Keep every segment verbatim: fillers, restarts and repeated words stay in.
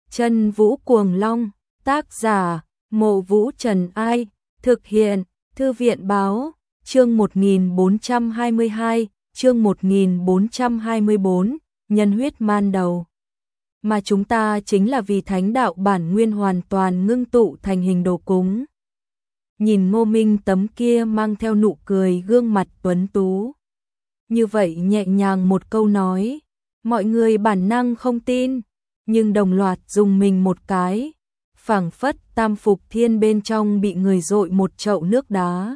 Chân Vũ Cuồng Long, tác giả, Mộ Vũ Trần Ai, thực hiện, Thư viện Báo, chương một nghìn bốn trăm hai mươi hai, chương một nghìn bốn trăm hai mươi bốn, nhân huyết man đầu. Mà chúng ta chính là vì thánh đạo bản nguyên hoàn toàn ngưng tụ thành hình đồ cúng. Nhìn Ngô Minh tấm kia mang theo nụ cười gương mặt tuấn tú. Như vậy nhẹ nhàng một câu nói, mọi người bản năng không tin, nhưng đồng loạt dùng mình một cái, phảng phất tam phục thiên bên trong bị người dội một chậu nước đá.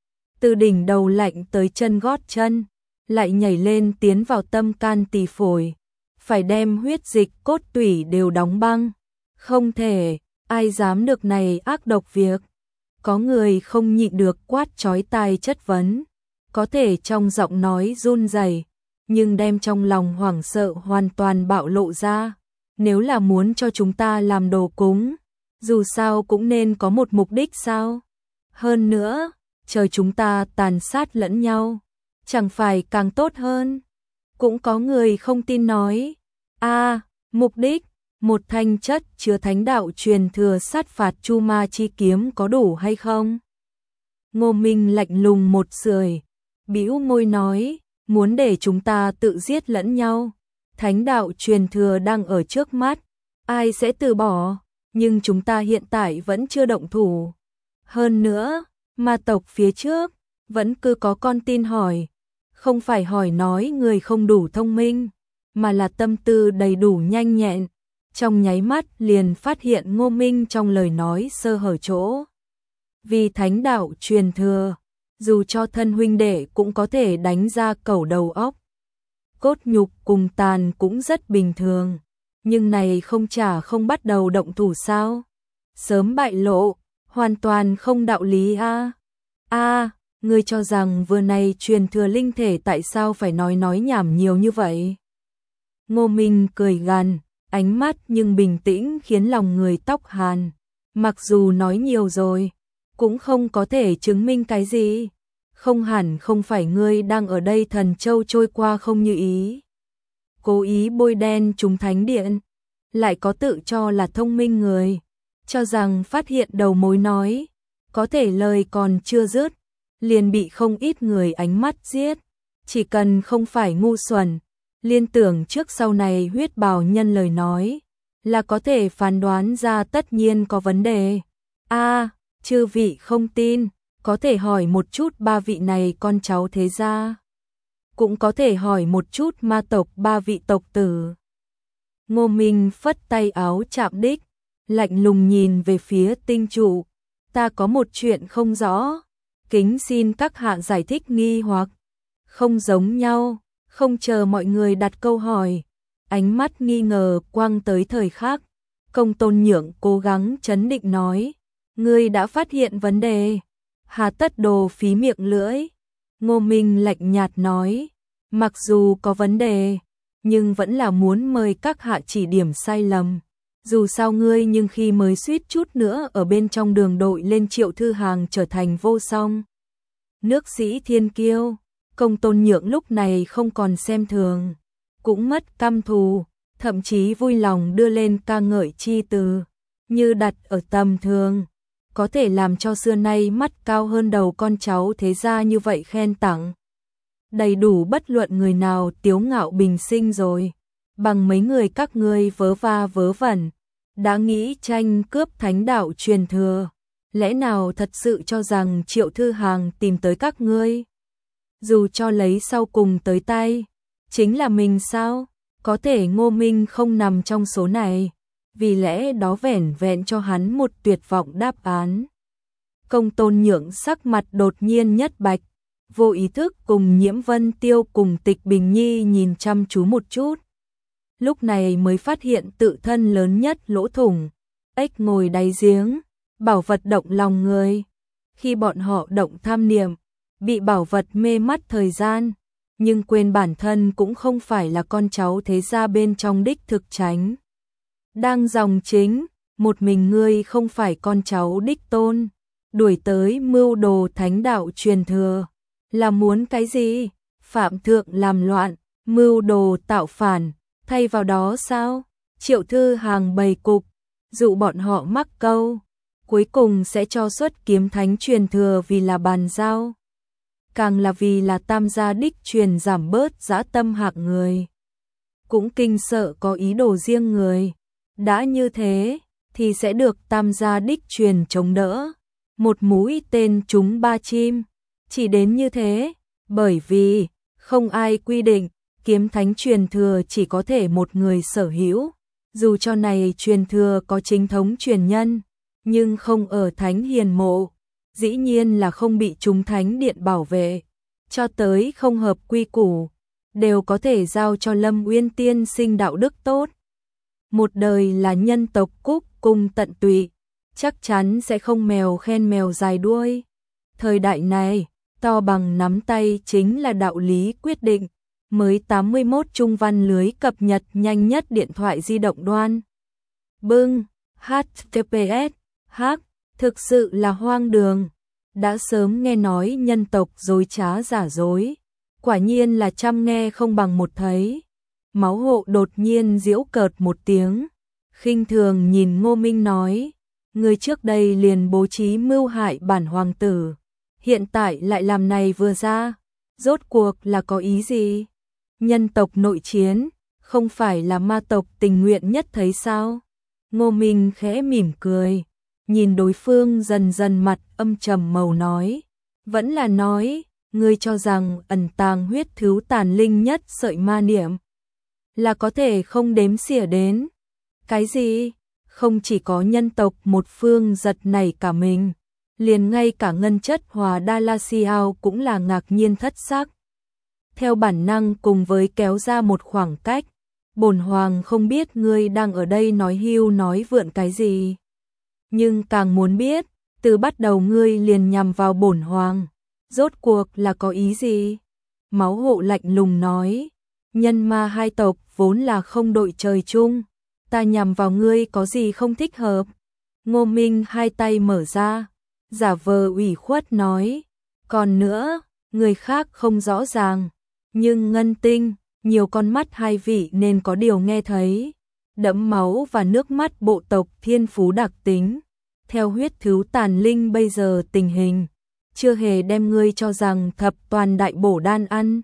Từ đỉnh đầu lạnh tới chân gót chân, lại nhảy lên tiến vào tâm can tỳ phổi, phải đem huyết dịch cốt tủy đều đóng băng. Không thể, ai dám được này ác độc việc. Có người không nhịn được quát chói tai chất vấn, có thể trong giọng nói run rẩy, nhưng đem trong lòng hoảng sợ hoàn toàn bạo lộ ra. Nếu là muốn cho chúng ta làm đồ cúng, dù sao cũng nên có một mục đích sao? Hơn nữa, chờ chúng ta tàn sát lẫn nhau, chẳng phải càng tốt hơn? Cũng có người không tin nói, a, mục đích, một thanh chất chứa thánh đạo truyền thừa sát phạt chu ma chi kiếm có đủ hay không? Ngô Minh lạnh lùng một sưởi, bĩu môi nói, muốn để chúng ta tự giết lẫn nhau. Thánh đạo truyền thừa đang ở trước mắt, ai sẽ từ bỏ, nhưng chúng ta hiện tại vẫn chưa động thủ. Hơn nữa, ma tộc phía trước, vẫn cứ có con tin hỏi, không phải hỏi nói người không đủ thông minh, mà là tâm tư đầy đủ nhanh nhẹn, trong nháy mắt liền phát hiện Ngô Minh trong lời nói sơ hở chỗ. Vì thánh đạo truyền thừa, dù cho thân huynh đệ cũng có thể đánh ra cẩu đầu óc. Cốt nhục cùng tàn cũng rất bình thường, nhưng này không chả không bắt đầu động thủ sao? Sớm bại lộ, hoàn toàn không đạo lý a. A, ngươi cho rằng vừa này truyền thừa linh thể tại sao phải nói nói nhảm nhiều như vậy? Ngô Minh cười gằn, ánh mắt nhưng bình tĩnh khiến lòng người tóc hàn. Mặc dù nói nhiều rồi, cũng không có thể chứng minh cái gì. Không hẳn không phải ngươi đang ở đây thần châu trôi qua không như ý. Cố ý bôi đen chúng thánh điện, lại có tự cho là thông minh người, cho rằng phát hiện đầu mối nói, có thể lời còn chưa dứt, liền bị không ít người ánh mắt giết. Chỉ cần không phải ngu xuẩn, liên tưởng trước sau này huyết bào nhân lời nói, là có thể phán đoán ra tất nhiên có vấn đề. A, chư vị không tin, có thể hỏi một chút ba vị này con cháu thế gia. Cũng có thể hỏi một chút ma tộc ba vị tộc tử. Ngô Minh phất tay áo chạm đích, lạnh lùng nhìn về phía tinh trụ. Ta có một chuyện không rõ, kính xin các hạ giải thích nghi hoặc. Không giống nhau, không chờ mọi người đặt câu hỏi. Ánh mắt nghi ngờ quăng tới thời khắc. Công Tôn Nhượng cố gắng trấn định nói, ngươi đã phát hiện vấn đề. Hà tất đồ phí miệng lưỡi. Ngô Minh lạnh nhạt nói, mặc dù có vấn đề, nhưng vẫn là muốn mời các hạ chỉ điểm sai lầm. Dù sao ngươi nhưng khi mới suýt chút nữa ở bên trong đường đội lên Triệu Thư Hàng trở thành vô song. Nước sĩ thiên kiêu, Công Tôn Nhượng lúc này không còn xem thường, cũng mất căm thù, thậm chí vui lòng đưa lên ca ngợi chi từ, như đặt ở tầm thường. Có thể làm cho xưa nay mắt cao hơn đầu con cháu thế gia như vậy khen tặng. Đầy đủ bất luận người nào tiếu ngạo bình sinh rồi. Bằng mấy người các ngươi vớ va vớ vẩn, đã nghĩ tranh cướp thánh đạo truyền thừa. Lẽ nào thật sự cho rằng Triệu Thư Hàng tìm tới các ngươi? Dù cho lấy sau cùng tới tay, chính là mình sao? Có thể Ngô Minh không nằm trong số này. Vì lẽ đó vẻn vẹn cho hắn một tuyệt vọng đáp án. Công Tôn Nhượng sắc mặt đột nhiên nhất bạch, vô ý thức cùng Nhiễm Vân Tiêu cùng Tịch Bình Nhi nhìn chăm chú một chút. Lúc này mới phát hiện tự thân lớn nhất lỗ thủng, ếch ngồi đáy giếng, bảo vật động lòng người. Khi bọn họ động tham niệm, bị bảo vật mê mắt thời gian, nhưng quên bản thân cũng không phải là con cháu thế gia bên trong đích thực tránh. Đang dòng chính, một mình ngươi không phải con cháu đích tôn, đuổi tới mưu đồ thánh đạo truyền thừa, là muốn cái gì? Phạm thượng làm loạn, mưu đồ tạo phản, thay vào đó sao? Triệu Thư Hàng bày cục, dụ bọn họ mắc câu, cuối cùng sẽ cho xuất kiếm thánh truyền thừa vì là bàn giao. Càng là vì là tam gia đích truyền giảm bớt dã tâm hạng người. Cũng kinh sợ có ý đồ riêng người. Đã như thế, thì sẽ được tam gia đích truyền chống đỡ. Một mũi tên trúng ba chim. Chỉ đến như thế, bởi vì không ai quy định kiếm thánh truyền thừa chỉ có thể một người sở hữu. Dù cho này truyền thừa có chính thống truyền nhân, nhưng không ở thánh hiền mộ, dĩ nhiên là không bị chúng thánh điện bảo vệ, cho tới không hợp quy củ, đều có thể giao cho Lâm Uyên tiên sinh đạo đức tốt. Một đời là nhân tộc cúc cung tận tụy, chắc chắn sẽ không mèo khen mèo dài đuôi. Thời đại này, to bằng nắm tay chính là đạo lý quyết định. Mới tám mươi mốt trung văn lưới cập nhật nhanh nhất điện thoại di động đoan. Bưng, hát tê pê ét, hack, thực sự là hoang đường. Đã sớm nghe nói nhân tộc dối trá giả dối. Quả nhiên là trăm nghe không bằng một thấy. Máu hộ đột nhiên giễu cợt một tiếng. Khinh thường nhìn Ngô Minh nói. Người trước đây liền bố trí mưu hại bản hoàng tử. Hiện tại lại làm này vừa ra. Rốt cuộc là có ý gì? Nhân tộc nội chiến, không phải là ma tộc tình nguyện nhất thấy sao? Ngô Minh khẽ mỉm cười, nhìn đối phương dần dần mặt âm trầm màu nói. Vẫn là nói, ngươi cho rằng ẩn tàng huyết thứ tàn linh nhất sợi ma niệm là có thể không đếm xỉa đến. Cái gì? Không chỉ có nhân tộc một phương giật nảy cả mình, liền ngay cả ngân chất Hòa Đa La Siao cũng là ngạc nhiên thất sắc. Theo bản năng cùng với kéo ra một khoảng cách, bổn hoàng không biết ngươi đang ở đây nói hưu nói vượn cái gì. Nhưng càng muốn biết, từ bắt đầu ngươi liền nhằm vào bổn hoàng, rốt cuộc là có ý gì? Máu hộ lạnh lùng nói, nhân ma hai tộc vốn là không đội trời chung, ta nhằm vào ngươi có gì không thích hợp? Ngô Minh hai tay mở ra, giả vờ ủy khuất nói, còn nữa, người khác không rõ ràng. Nhưng Ngân Tinh, nhiều con mắt hai vị nên có điều nghe thấy. Đẫm máu và nước mắt bộ tộc thiên phú đặc tính. Theo huyết thứ tàn linh bây giờ tình hình, chưa hề đem ngươi cho rằng thập toàn đại bổ đan ăn.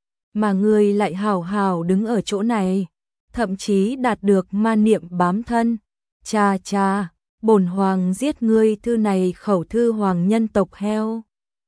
Mà ngươi lại hào hào đứng ở chỗ này, thậm chí đạt được ma niệm bám thân. Cha cha, bổn hoàng giết ngươi thư này khẩu thư hoàng nhân tộc heo.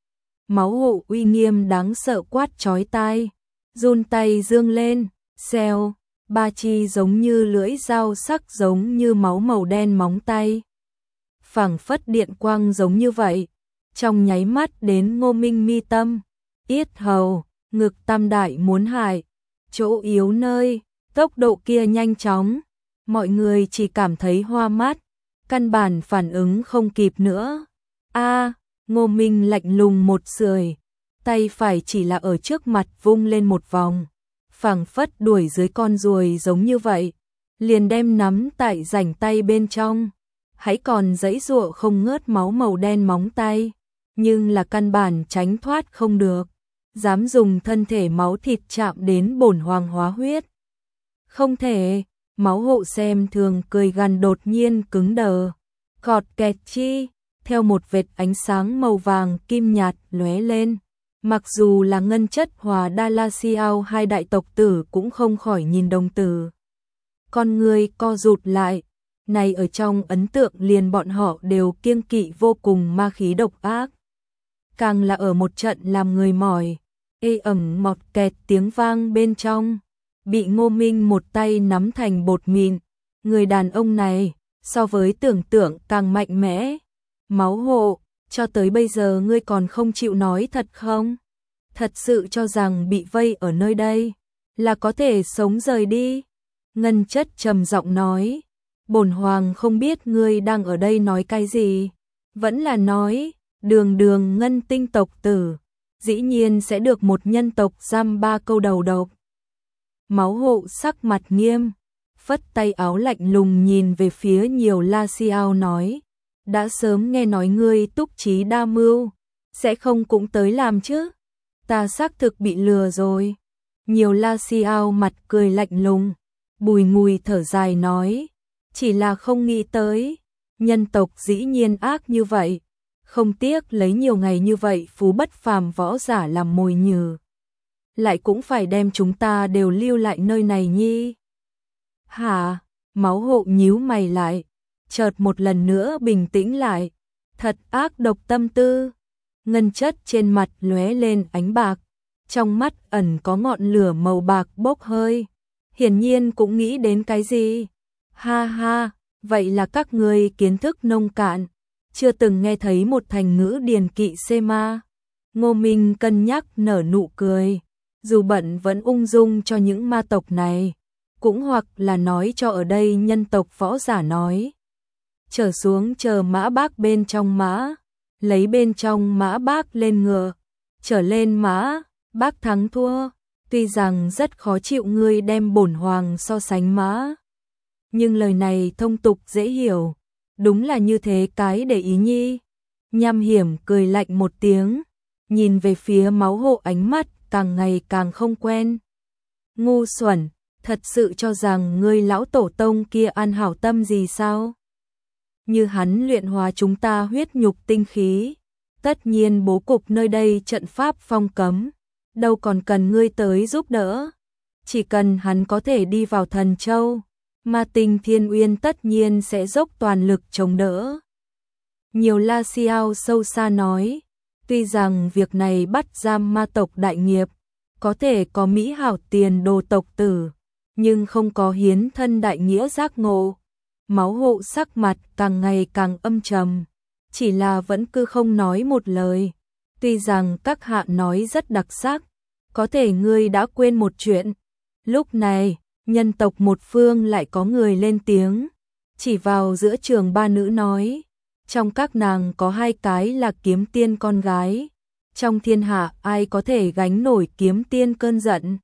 Máu hộ uy nghiêm đáng sợ quát chói tai, run tay dương lên, xèo, ba chi giống như lưỡi dao sắc giống như máu màu đen móng tay. Phảng phất điện quang giống như vậy, trong nháy mắt đến Ngô Minh mi tâm, yết hầu, ngực tam đại muốn hại, chỗ yếu nơi, tốc độ kia nhanh chóng, mọi người chỉ cảm thấy hoa mắt, căn bản phản ứng không kịp nữa. A, Ngô Minh lạnh lùng một sưởi, tay phải chỉ là ở trước mặt vung lên một vòng, phảng phất đuổi dưới con ruồi giống như vậy, liền đem nắm tại rảnh tay bên trong, hãy còn giãy giụa không ngớt máu màu đen móng tay, nhưng là căn bản tránh thoát không được, dám dùng thân thể máu thịt chạm đến bổn hoàng hóa huyết. Không thể, máu hộ xem thường cười gằn đột nhiên cứng đờ, cọt kẹt chi, theo một vệt ánh sáng màu vàng kim nhạt lóe lên. Mặc dù là ngân chất Hòa Đa La Siao hai đại tộc tử cũng không khỏi nhìn đồng tử. Con người co rụt lại, này ở trong ấn tượng liền bọn họ đều kiêng kỵ vô cùng ma khí độc ác. Càng là ở một trận làm người mỏi, ê ẩm mọt kẹt tiếng vang bên trong, bị Ngô Minh một tay nắm thành bột mịn. Người đàn ông này, so với tưởng tượng càng mạnh mẽ. Máu hộ, cho tới bây giờ ngươi còn không chịu nói thật không? Thật sự cho rằng bị vây ở nơi đây là có thể sống rời đi? Ngân chất trầm giọng nói, bổn hoàng không biết ngươi đang ở đây nói cái gì, vẫn là nói, đường đường ngân tinh tộc tử, dĩ nhiên sẽ được một nhân tộc giam ba câu đầu độc. Máu hộ sắc mặt nghiêm, phất tay áo lạnh lùng nhìn về phía nhiều La Siao nói, đã sớm nghe nói ngươi túc trí đa mưu, sẽ không cũng tới làm chứ? Ta xác thực bị lừa rồi. Nhiều La Siao mặt cười lạnh lùng, bùi ngùi thở dài nói, chỉ là không nghĩ tới, nhân tộc dĩ nhiên ác như vậy, không tiếc lấy nhiều ngày như vậy phú bất phàm võ giả làm mồi nhử. Lại cũng phải đem chúng ta đều lưu lại nơi này nhi. Hả? Máu hộ nhíu mày lại, chợt một lần nữa bình tĩnh lại, thật ác độc tâm tư. Ngân chất trên mặt lóe lên ánh bạc, trong mắt ẩn có ngọn lửa màu bạc bốc hơi, hiển nhiên cũng nghĩ đến cái gì. Ha ha, vậy là các ngươi kiến thức nông cạn, chưa từng nghe thấy một thành ngữ điền kỵ xê ma. Ngô Minh cân nhắc nở nụ cười, dù bận vẫn ung dung cho những ma tộc này, cũng hoặc là nói cho ở đây nhân tộc võ giả nói. Trở xuống chờ mã bác bên trong mã, lấy bên trong mã bác lên ngựa, trở lên mã, bác thắng thua, tuy rằng rất khó chịu ngươi đem bổn hoàng so sánh mã. Nhưng lời này thông tục dễ hiểu, đúng là như thế cái để ý nhi. Nham Hiểm cười lạnh một tiếng, nhìn về phía máu hộ ánh mắt càng ngày càng không quen. Ngu xuẩn, thật sự cho rằng ngươi lão tổ tông kia ăn hảo tâm gì sao? Như hắn luyện hóa chúng ta huyết nhục tinh khí, tất nhiên bố cục nơi đây trận pháp phong cấm, đâu còn cần ngươi tới giúp đỡ. Chỉ cần hắn có thể đi vào Thần Châu, Ma Tinh Thiên Uyên tất nhiên sẽ dốc toàn lực chống đỡ. Nhiều La Xiao sâu xa nói, tuy rằng việc này bắt giam ma tộc đại nghiệp, có thể có mỹ hảo tiền đồ tộc tử, nhưng không có hiến thân đại nghĩa giác ngộ. Máu hộ sắc mặt càng ngày càng âm trầm, chỉ là vẫn cứ không nói một lời. Tuy rằng các hạ nói rất đặc sắc, có thể ngươi đã quên một chuyện. Lúc này, nhân tộc một phương lại có người lên tiếng, chỉ vào giữa trường ba nữ nói, trong các nàng có hai cái là kiếm tiên con gái, trong thiên hạ ai có thể gánh nổi kiếm tiên cơn giận.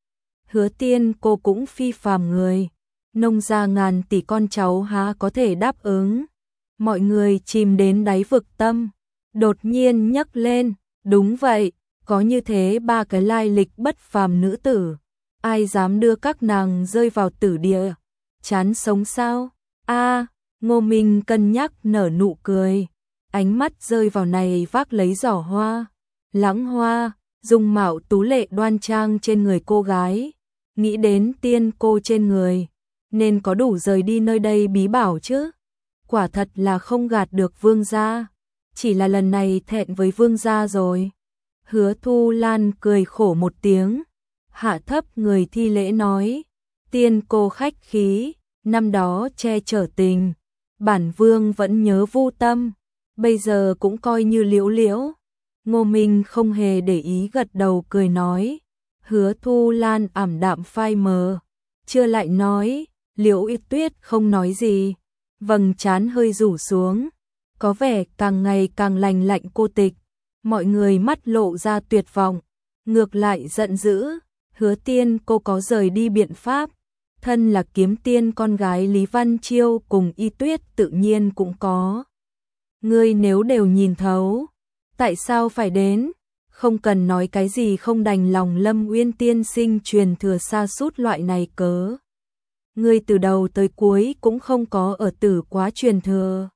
Hứa Tiên cô cũng phi phàm người, nông gia ngàn tỷ con cháu há có thể đáp ứng. Mọi người chìm đến đáy vực tâm, đột nhiên nhấc lên, đúng vậy, có như thế ba cái lai lịch bất phàm nữ tử, ai dám đưa các nàng rơi vào tử địa, chán sống sao? A, Ngô Minh cân nhắc nở nụ cười, ánh mắt rơi vào này vác lấy giỏ hoa, lãng hoa, dung mạo tú lệ đoan trang trên người cô gái, nghĩ đến tiên cô trên người, nên có đủ rời đi nơi đây bí bảo chứ. Quả thật là không gạt được vương gia, chỉ là lần này thẹn với vương gia rồi. Hứa Thu Lan cười khổ một tiếng, hạ thấp người thi lễ nói, tiên cô khách khí, năm đó che chở tình, bản vương vẫn nhớ vô tâm, bây giờ cũng coi như liễu liễu. Ngô Minh không hề để ý gật đầu cười nói, Hứa Thu Lan ảm đạm phai mờ, chưa lại nói, Liễu Y Tuyết không nói gì, vầng trán hơi rủ xuống, có vẻ càng ngày càng lành lạnh cô tịch. Mọi người mắt lộ ra tuyệt vọng, ngược lại giận dữ, Hứa Tiên cô có rời đi biện pháp, thân là kiếm tiên con gái Lý Văn Chiêu cùng Y Tuyết tự nhiên cũng có. Ngươi nếu đều nhìn thấu, tại sao phải đến? Không cần nói cái gì không đành lòng Lâm Uyên tiên sinh truyền thừa sa sút loại này cớ. Ngươi từ đầu tới cuối cũng không có ở Tử Quá truyền thừa.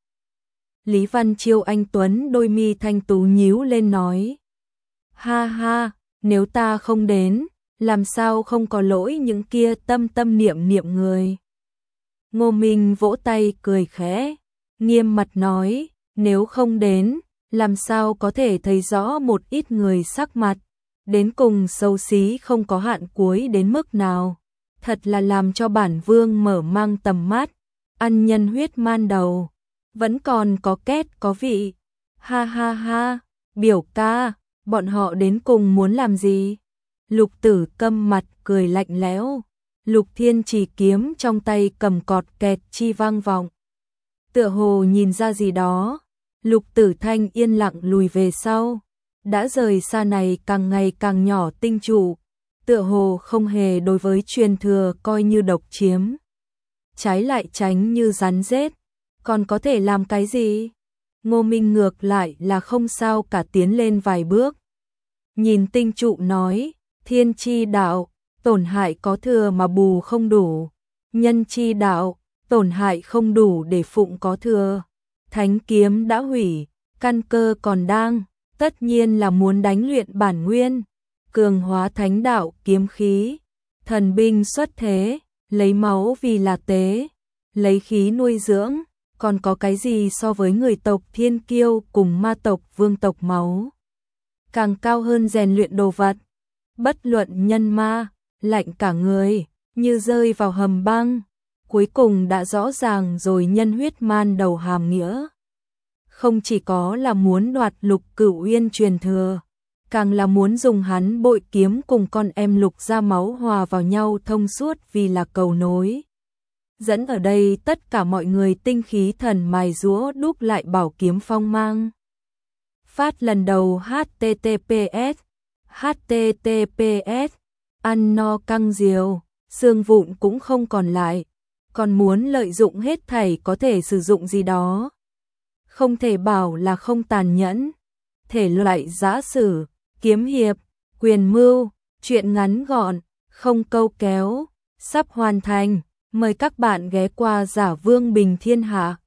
Lý Văn Chiêu anh tuấn đôi mi thanh tú nhíu lên nói, ha ha, nếu ta không đến, làm sao không có lỗi những kia tâm tâm niệm niệm người. Ngô Minh vỗ tay cười khẽ, nghiêm mặt nói, nếu không đến, làm sao có thể thấy rõ một ít người sắc mặt, đến cùng xấu xí không có hạn cuối đến mức nào. Thật là làm cho bản vương mở mang tầm mắt, ăn nhân huyết man đầu, vẫn còn có két có vị. Ha ha ha, biểu ca, bọn họ đến cùng muốn làm gì? Lục Tử câm mặt cười lạnh lẽo, Lục Thiên chỉ kiếm trong tay cầm cọt kẹt chi vang vọng. Tựa hồ nhìn ra gì đó, Lục Tử Thanh yên lặng lùi về sau, đã rời xa này càng ngày càng nhỏ tinh trụ, tựa hồ không hề đối với truyền thừa coi như độc chiếm. Trái lại tránh như rắn rết, còn có thể làm cái gì? Ngô Minh ngược lại là không sao cả tiến lên vài bước. Nhìn tinh trụ nói, thiên chi đạo, tổn hại có thừa mà bù không đủ, nhân chi đạo, tổn hại không đủ để phụng có thừa. Thánh kiếm đã hủy, căn cơ còn đang, tất nhiên là muốn đánh luyện bản nguyên, cường hóa thánh đạo kiếm khí, thần binh xuất thế, lấy máu vì là tế, lấy khí nuôi dưỡng, còn có cái gì so với người tộc thiên kiêu cùng ma tộc vương tộc máu càng cao hơn rèn luyện đồ vật. Bất luận nhân ma, lạnh cả người, như rơi vào hầm băng, cuối cùng đã rõ ràng rồi nhân huyết man đầu hàm nghĩa. Không chỉ có là muốn đoạt Lục Cửu Uyên truyền thừa, càng là muốn dùng hắn bội kiếm cùng con em Lục gia máu hòa vào nhau thông suốt vì là cầu nối. Dẫn ở đây tất cả mọi người tinh khí thần mài giũa đúc lại bảo kiếm phong mang. Phát lần đầu H T T P S H T T P S ăn no căng diều, xương vụn cũng không còn lại, còn muốn lợi dụng hết thảy có thể sử dụng gì đó. Không thể bảo là không tàn nhẫn. Thể loại giã sử, kiếm hiệp, quyền mưu, truyện ngắn gọn, không câu kéo, sắp hoàn thành. Mời các bạn ghé qua Giả Vương Bình Thiên Hạ.